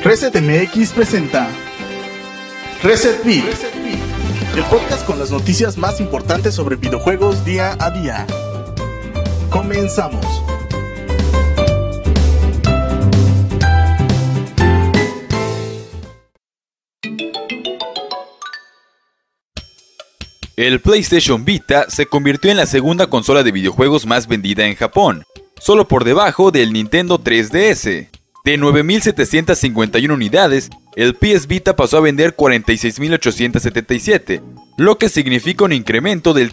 Reset MX presenta Reset Beat, el podcast con las noticias más importantes sobre videojuegos día a día. Comenzamos. El PlayStation Vita se convirtió en la segunda consola de videojuegos más vendida en Japón, solo por debajo del Nintendo 3DS. De 9.751 unidades, el PS Vita pasó a vender 46.877, lo que significa un incremento del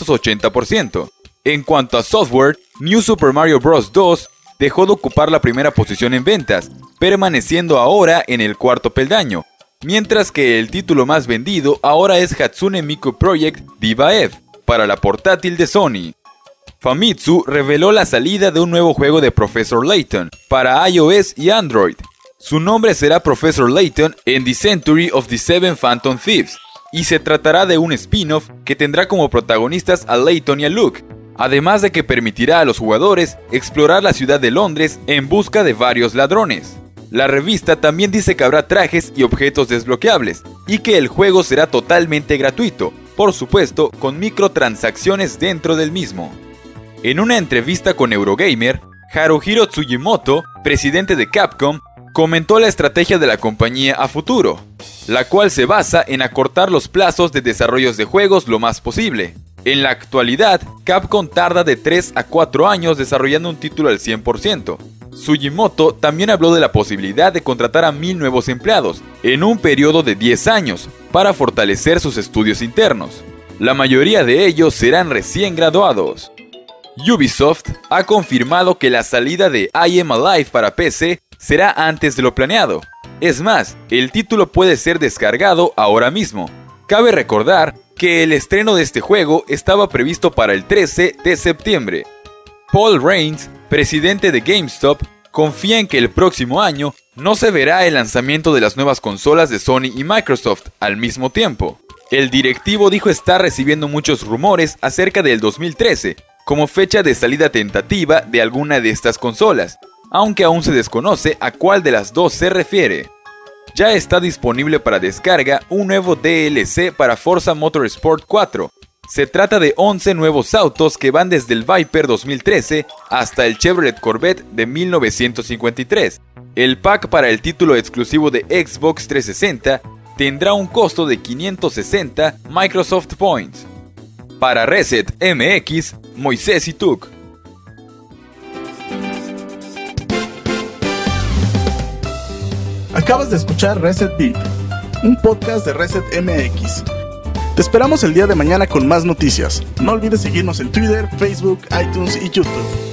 380%. En cuanto a software, New Super Mario Bros. 2 dejó de ocupar la primera posición en ventas, permaneciendo ahora en el cuarto peldaño, mientras que el título más vendido ahora es Hatsune Miku Project Diva F para la portátil de Sony. Famitsu reveló la salida de un nuevo juego de Professor Layton para iOS y Android. Su nombre será Professor Layton in the Century of the Seven Phantom Thieves, y se tratará de un spin-off que tendrá como protagonistas a Layton y a Luke, además de que permitirá a los jugadores explorar la ciudad de Londres en busca de varios ladrones. La revista también dice que habrá trajes y objetos desbloqueables, y que el juego será totalmente gratuito, por supuesto con microtransacciones dentro del mismo. En una entrevista con Eurogamer, Haruhiro Tsujimoto, presidente de Capcom, comentó la estrategia de la compañía a futuro, la cual se basa en acortar los plazos de desarrollos de juegos lo más posible. En la actualidad, Capcom tarda de 3 a 4 años desarrollando un título al 100%. Tsujimoto también habló de la posibilidad de contratar a 1,000 nuevos empleados en un periodo de 10 años para fortalecer sus estudios internos. La mayoría de ellos serán recién graduados. Ubisoft ha confirmado que la salida de I Am Alive para PC será antes de lo planeado. Es más, el título puede ser descargado ahora mismo. Cabe recordar que el estreno de este juego estaba previsto para el 13 de septiembre. Paul Raines, presidente de GameStop, confía en que el próximo año no se verá el lanzamiento de las nuevas consolas de Sony y Microsoft al mismo tiempo. El directivo dijo estar recibiendo muchos rumores acerca del 2013, como fecha de salida tentativa de alguna de estas consolas, aunque aún se desconoce a cuál de las dos se refiere. Ya está disponible para descarga un nuevo DLC para Forza Motorsport 4. Se trata de 11 nuevos autos que van desde el Viper 2013 hasta el Chevrolet Corvette de 1953. El pack para el título exclusivo de Xbox 360 tendrá un costo de 560 Microsoft Points. Para Reset MX, Moisés Ituk. Acabas de escuchar Reset Beat, un podcast de Reset MX. Te esperamos el día de mañana con más noticias. No olvides seguirnos en Twitter, Facebook, iTunes y YouTube.